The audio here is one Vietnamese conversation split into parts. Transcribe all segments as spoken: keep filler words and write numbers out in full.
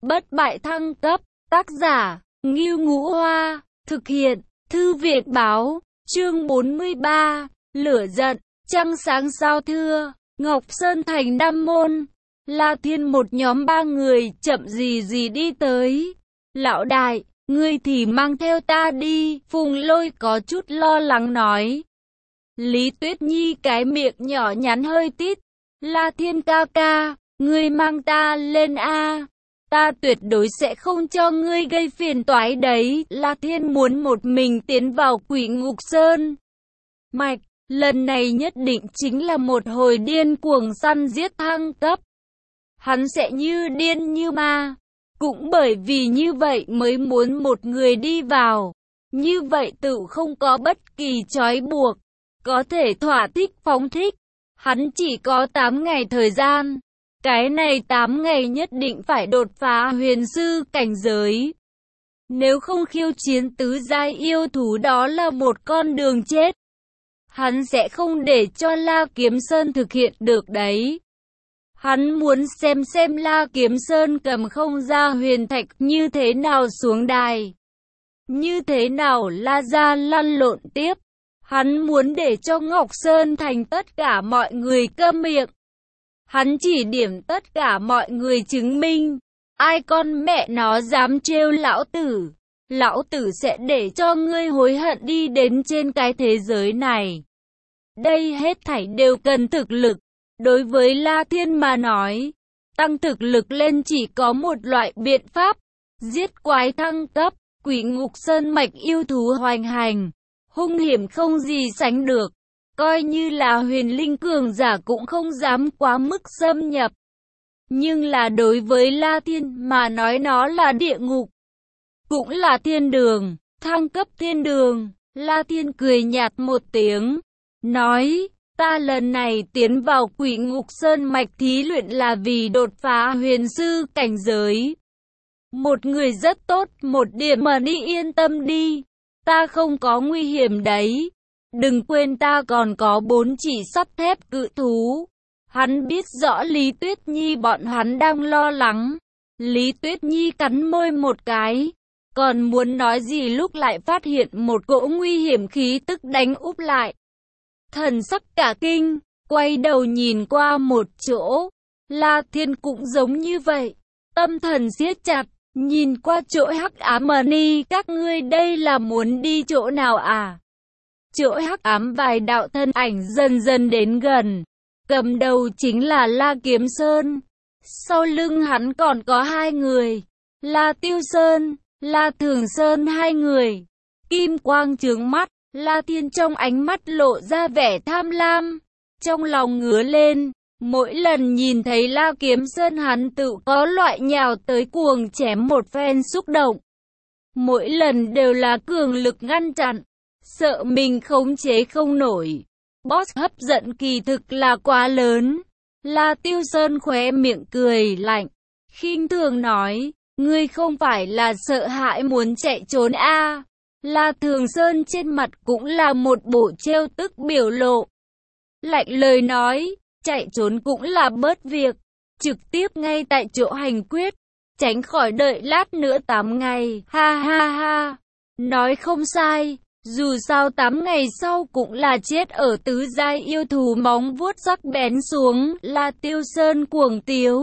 Bất bại thăng cấp, tác giả, Ngưu Ngũ Hoa, thực hiện, Thư viện báo, chương bốn mươi ba, lửa giận, trăng sáng sao thưa, Ngọc Sơn thành Nam Môn, La Thiên một nhóm ba người chậm gì gì đi tới. Lão đại, ngươi thì mang theo ta đi, Phùng Lôi có chút lo lắng nói. Lý Tuyết Nhi cái miệng nhỏ nhắn hơi tít, La Thiên ca ca, ngươi mang ta lên a. Ta tuyệt đối sẽ không cho ngươi gây phiền toái đấy. La Thiên muốn một mình tiến vào Quỷ Ngục Sơn mạch, lần này nhất định chính là một hồi điên cuồng săn giết thăng cấp. Hắn sẽ như điên như ma, cũng bởi vì như vậy mới muốn một người đi vào. Như vậy tự không có bất kỳ trói buộc, có thể thỏa thích phóng thích. Hắn chỉ có tám ngày thời gian. Cái này tám ngày nhất định phải đột phá huyền sư cảnh giới. Nếu không khiêu chiến tứ giai yêu thú đó là một con đường chết. Hắn sẽ không để cho La Kiếm Sơn thực hiện được đấy. Hắn muốn xem xem La Kiếm Sơn cầm không ra huyền thạch như thế nào xuống đài. Như thế nào La Gia lăn lộn tiếp. Hắn muốn để cho Ngọc Sơn thành tất cả mọi người câm miệng. Hắn chỉ điểm tất cả mọi người chứng minh. Ai con mẹ nó dám trêu lão tử. Lão tử sẽ để cho ngươi hối hận đi đến trên cái thế giới này. Đây hết thảy đều cần thực lực. Đối với La Thiên mà nói, tăng thực lực lên chỉ có một loại biện pháp. Giết quái thăng cấp, Quỷ Ngục Sơn mạch yêu thú hoành hành. Hung hiểm không gì sánh được. Coi như là huyền linh cường giả cũng không dám quá mức xâm nhập. Nhưng là đối với La Thiên mà nói nó là địa ngục. Cũng là thiên đường, thăng cấp thiên đường. La Thiên cười nhạt một tiếng. Nói, ta lần này tiến vào Quỷ Ngục Sơn mạch thí luyện là vì đột phá huyền sư cảnh giới. Một người rất tốt, một điểm mà đi yên tâm đi. Ta không có nguy hiểm đấy. Đừng quên ta còn có bốn chỉ sắt thép cự thú. Hắn biết rõ Lý Tuyết Nhi bọn hắn đang lo lắng. Lý Tuyết Nhi cắn môi một cái. Còn muốn nói gì lúc lại phát hiện một cỗ nguy hiểm khí tức đánh úp lại. Thần sắc cả kinh, quay đầu nhìn qua một chỗ. La Thiên cũng giống như vậy. Tâm thần siết chặt, nhìn qua chỗ Hắc Ám Ni, các ngươi đây là muốn đi chỗ nào à? Chỗ hắc ám vài đạo thân ảnh dần dần đến gần. Cầm đầu chính là La Kiếm Sơn. Sau lưng hắn còn có hai người. La Tiêu Sơn, La Thường Sơn hai người. Kim quang chướng mắt, La Thiên trong ánh mắt lộ ra vẻ tham lam. Trong lòng ngứa lên, mỗi lần nhìn thấy La Kiếm Sơn hắn tự có loại nhào tới cuồng chém một phen xúc động. Mỗi lần đều là cường lực ngăn chặn. Sợ mình khống chế không nổi. Boss hấp dẫn kỳ thực là quá lớn. La Tiêu Sơn khóe miệng cười lạnh. Khinh thường nói. Ngươi không phải là sợ hãi muốn chạy trốn a? À? La Thường Sơn trên mặt cũng là một bộ trêu tức biểu lộ. Lạnh lời nói. Chạy trốn cũng là bớt việc. Trực tiếp ngay tại chỗ hành quyết. Tránh khỏi đợi lát nữa tám ngày. Ha ha ha. Nói không sai. Dù sao tám ngày sau cũng là chết ở tứ giai yêu thú móng vuốt sắc bén xuống. La Tiêu Sơn cuồng tiếu.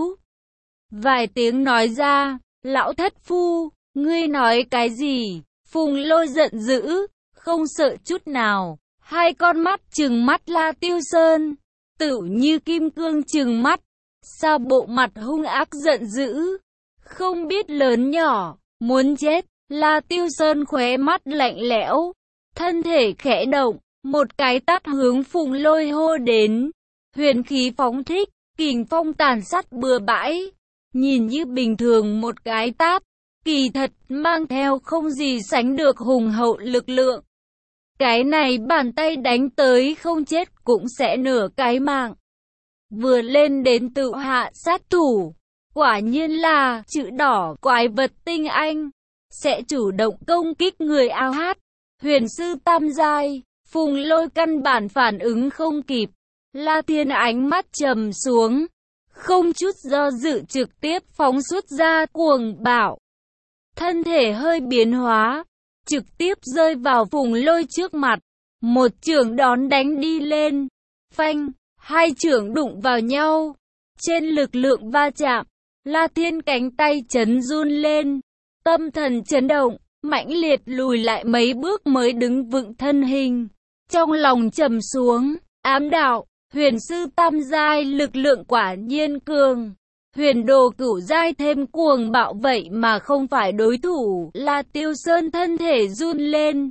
Vài tiếng nói ra. Lão thất phu, ngươi nói cái gì? Phùng Lôi giận dữ, không sợ chút nào. Hai con mắt trừng mắt La Tiêu Sơn. Tựu như kim cương trừng mắt. Sao bộ mặt hung ác giận dữ. Không biết lớn nhỏ, muốn chết. La Tiêu Sơn khóe mắt lạnh lẽo. Thân thể khẽ động, một cái tát hướng Phùng Lôi hô đến. Huyền khí phóng thích, kình phong tàn sát bừa bãi. Nhìn như bình thường một cái tát, kỳ thật mang theo không gì sánh được hùng hậu lực lượng. Cái này bàn tay đánh tới không chết cũng sẽ nửa cái mạng. Vừa lên đến tự hạ sát thủ. Quả nhiên là chữ đỏ quái vật tinh anh. Sẽ chủ động công kích người ao hát. Huyền sư tam giai, Phùng Lôi căn bản phản ứng không kịp. La Thiên ánh mắt trầm xuống. không chút do dự trực tiếp phóng xuất ra cuồng bạo. Thân thể hơi biến hóa, trực tiếp rơi vào Phùng Lôi trước mặt, một chưởng đón đánh đi lên, phanh, hai chưởng đụng vào nhau, trên lực lượng va chạm, La Thiên cánh tay chấn run lên, tâm thần chấn động, mãnh liệt lùi lại mấy bước mới đứng vững thân hình, trong lòng trầm xuống, ám đạo, huyền sư tam giai lực lượng quả nhiên cường. Huyền đồ cửu giai thêm cuồng bạo vậy mà không phải đối thủ, La Tiêu Sơn thân thể run lên.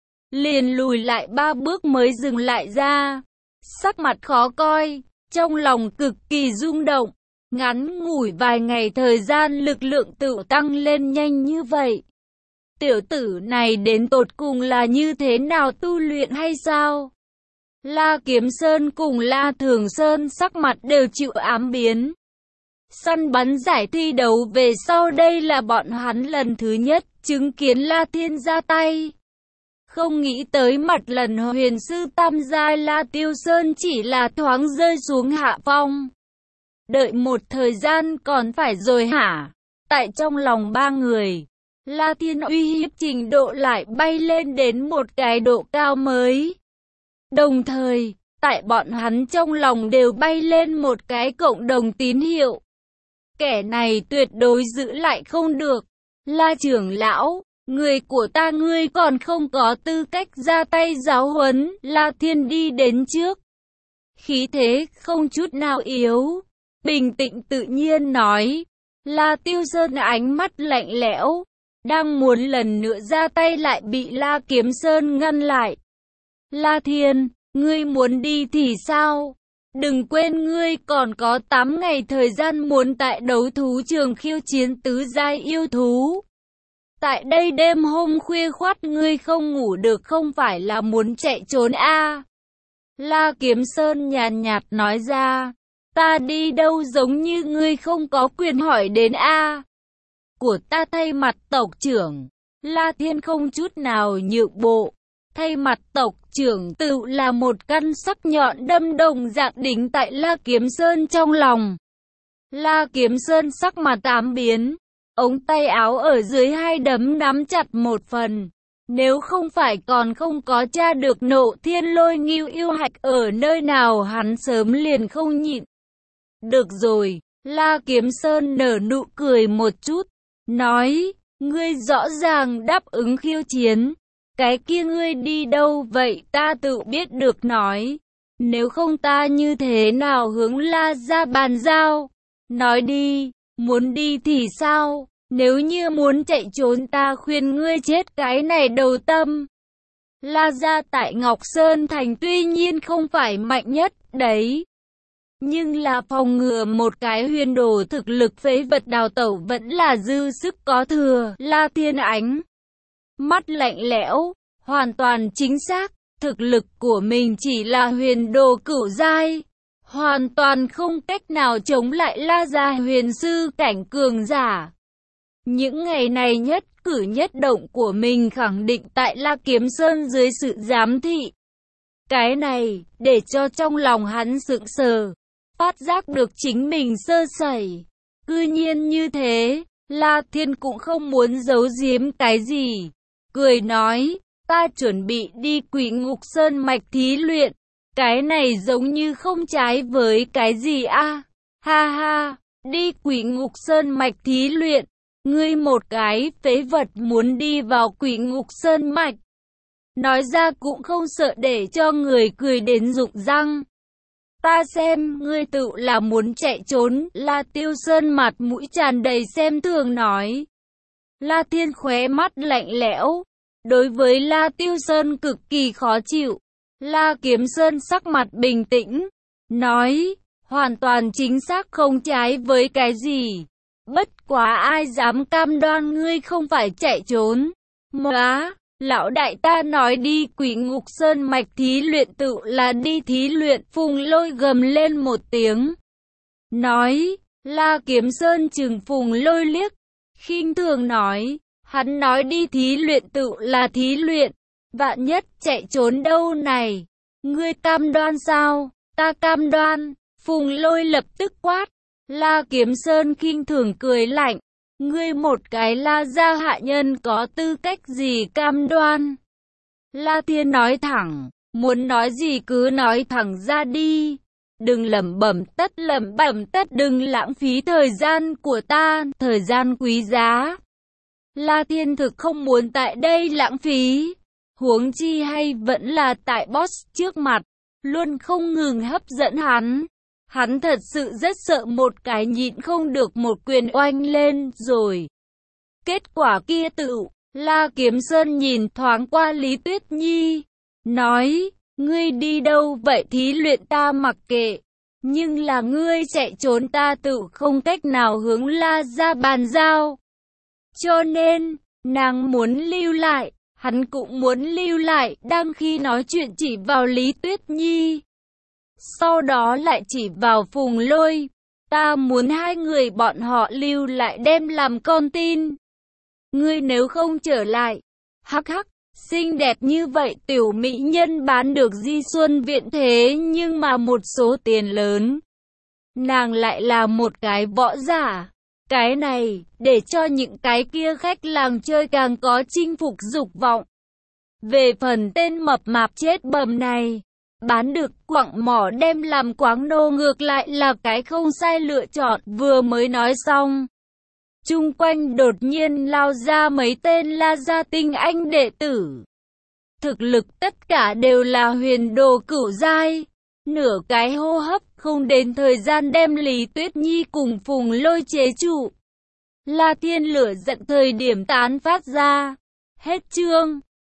Liền lùi lại ba bước mới dừng lại ra. Sắc mặt khó coi, trong lòng cực kỳ rung động. Ngắn ngủi vài ngày thời gian lực lượng tự tăng lên nhanh như vậy. Tiểu tử này đến tột cùng là như thế nào tu luyện hay sao? La Kiếm Sơn cùng La Thường Sơn sắc mặt đều chịu ám biến. Săn bắn giải thi đấu về sau đây là bọn hắn lần thứ nhất chứng kiến La Thiên ra tay. Không nghĩ tới mặt lần huyền sư tam giai La Tiêu Sơn chỉ là thoáng rơi xuống hạ phong. Đợi một thời gian còn phải rồi hả? Tại trong lòng ba người, La Thiên uy hiếp trình độ lại bay lên đến một cái độ cao mới. Đồng thời, tại bọn hắn trong lòng đều bay lên một cái cộng đồng tín hiệu. Kẻ này tuyệt đối giữ lại không được. La trưởng lão, người của ta ngươi còn không có tư cách ra tay giáo huấn. La Thiên đi đến trước. Khí thế không chút nào yếu. Bình tĩnh tự nhiên nói. La Tiêu Sơn ánh mắt lạnh lẽo. Đang muốn lần nữa ra tay lại bị La Kiếm Sơn ngăn lại. La Thiên, ngươi muốn đi thì sao? Đừng quên ngươi còn có tám ngày thời gian muốn tại đấu thú trường khiêu chiến tứ giai yêu thú. Tại đây đêm hôm khuya khoắt ngươi không ngủ được không phải là muốn chạy trốn a? À? La Kiếm Sơn nhàn nhạt nói ra, ta đi đâu giống như ngươi không có quyền hỏi đến a? À? Của ta thay mặt tộc trưởng, La Thiên không chút nào nhượng bộ. Thay mặt tộc trưởng tự là một căn sắc nhọn đâm đồng dạng đính tại La Kiếm Sơn trong lòng. La Kiếm Sơn sắc mặt ám biến, ống tay áo ở dưới hai đấm nắm chặt một phần. Nếu không phải còn không có tra được Nộ Thiên Lôi Ngưu yêu hạch ở nơi nào hắn sớm liền không nhịn. Được rồi, La Kiếm Sơn nở nụ cười một chút, nói, ngươi rõ ràng đáp ứng khiêu chiến. Cái kia ngươi đi đâu vậy ta tự biết được nói. Nếu không ta như thế nào hướng La gia bàn giao? Nói đi, muốn đi thì sao? Nếu như muốn chạy trốn ta khuyên ngươi chết cái này đầu tâm. La gia tại Ngọc Sơn Thành tuy nhiên không phải mạnh nhất đấy. Nhưng là phòng ngừa một cái huyền đồ thực lực phế vật đào tẩu vẫn là dư sức có thừa. La Thiên Ánh mắt lạnh lẽo, hoàn toàn chính xác, thực lực của mình chỉ là huyền đồ cửu giai, hoàn toàn không cách nào chống lại La gia huyền sư cảnh cường giả. Những ngày này nhất cử nhất động của mình khẳng định tại La Kiếm Sơn dưới sự giám thị. Cái này, để cho trong lòng hắn sững sờ, phát giác được chính mình sơ sẩy. Cư nhiên như thế, La Thiên cũng không muốn giấu giếm cái gì. Cười nói, ta chuẩn bị đi Quỷ Ngục Sơn mạch thí luyện. Cái này giống như không trái với cái gì a? À? Ha ha, đi Quỷ Ngục Sơn mạch thí luyện. Ngươi một cái phế vật muốn đi vào Quỷ Ngục Sơn mạch. Nói ra cũng không sợ để cho người cười đến rụng răng. Ta xem ngươi tự là muốn chạy trốn. La Tiêu Sơn mặt mũi tràn đầy xem thường nói. La Thiên khóe mắt lạnh lẽo. Đối với La Tiêu Sơn cực kỳ khó chịu. La Kiếm Sơn sắc mặt bình tĩnh. Nói, hoàn toàn chính xác không trái với cái gì. Bất quá ai dám cam đoan ngươi không phải chạy trốn. Móa, lão đại ta nói đi Quỷ Ngục Sơn mạch thí luyện tự là đi thí luyện. Phùng Lôi gầm lên một tiếng. Nói, La Kiếm Sơn chừng Phùng Lôi liếc. Khinh thường nói, hắn nói đi thí luyện tự là thí luyện. Vạn nhất chạy trốn đâu này. Ngươi cam đoan sao? Ta cam đoan. Phùng Lôi lập tức quát. La Kiếm Sơn khinh thường cười lạnh. Ngươi một cái La gia hạ nhân có tư cách gì cam đoan? La Thiên nói thẳng, muốn nói gì cứ nói thẳng ra đi. Đừng lẩm bẩm tất lẩm bẩm tất, đừng lãng phí thời gian của ta, thời gian quý giá. La Thiên thực không muốn tại đây lãng phí. Huống chi hay vẫn là tại boss trước mặt, luôn không ngừng hấp dẫn hắn. Hắn thật sự rất sợ một cái nhịn không được một quyền oanh lên rồi. Kết quả kia tự, La Kiếm Sơn nhìn thoáng qua Lý Tuyết Nhi, nói, ngươi đi đâu vậy thí luyện ta mặc kệ. Nhưng là ngươi chạy trốn ta tự không cách nào hướng La gia bàn giao. Cho nên, nàng muốn lưu lại, hắn cũng muốn lưu lại, đang khi nói chuyện chỉ vào Lý Tuyết Nhi. Sau đó lại chỉ vào Phùng Lôi, ta muốn hai người bọn họ lưu lại đem làm con tin. Ngươi nếu không trở lại, hắc hắc, xinh đẹp như vậy tiểu mỹ nhân bán được Di Xuân Viện thế nhưng mà một số tiền lớn. Nàng lại là một cái võ giả. Cái này, để cho những cái kia khách làng chơi càng có chinh phục dục vọng. Về phần tên mập mạp chết bầm này, bán được quặng mỏ đem làm quáng nô ngược lại là cái không sai lựa chọn. Vừa mới nói xong, chung quanh đột nhiên lao ra mấy tên La gia tinh anh đệ tử. Thực lực tất cả đều là huyền đồ cửu giai. Nửa cái hô hấp không đến thời gian đem Lý Tuyết Nhi cùng Phùng Lôi chế trụ. La Thiên lửa giận thời điểm tán phát ra. Hết chương.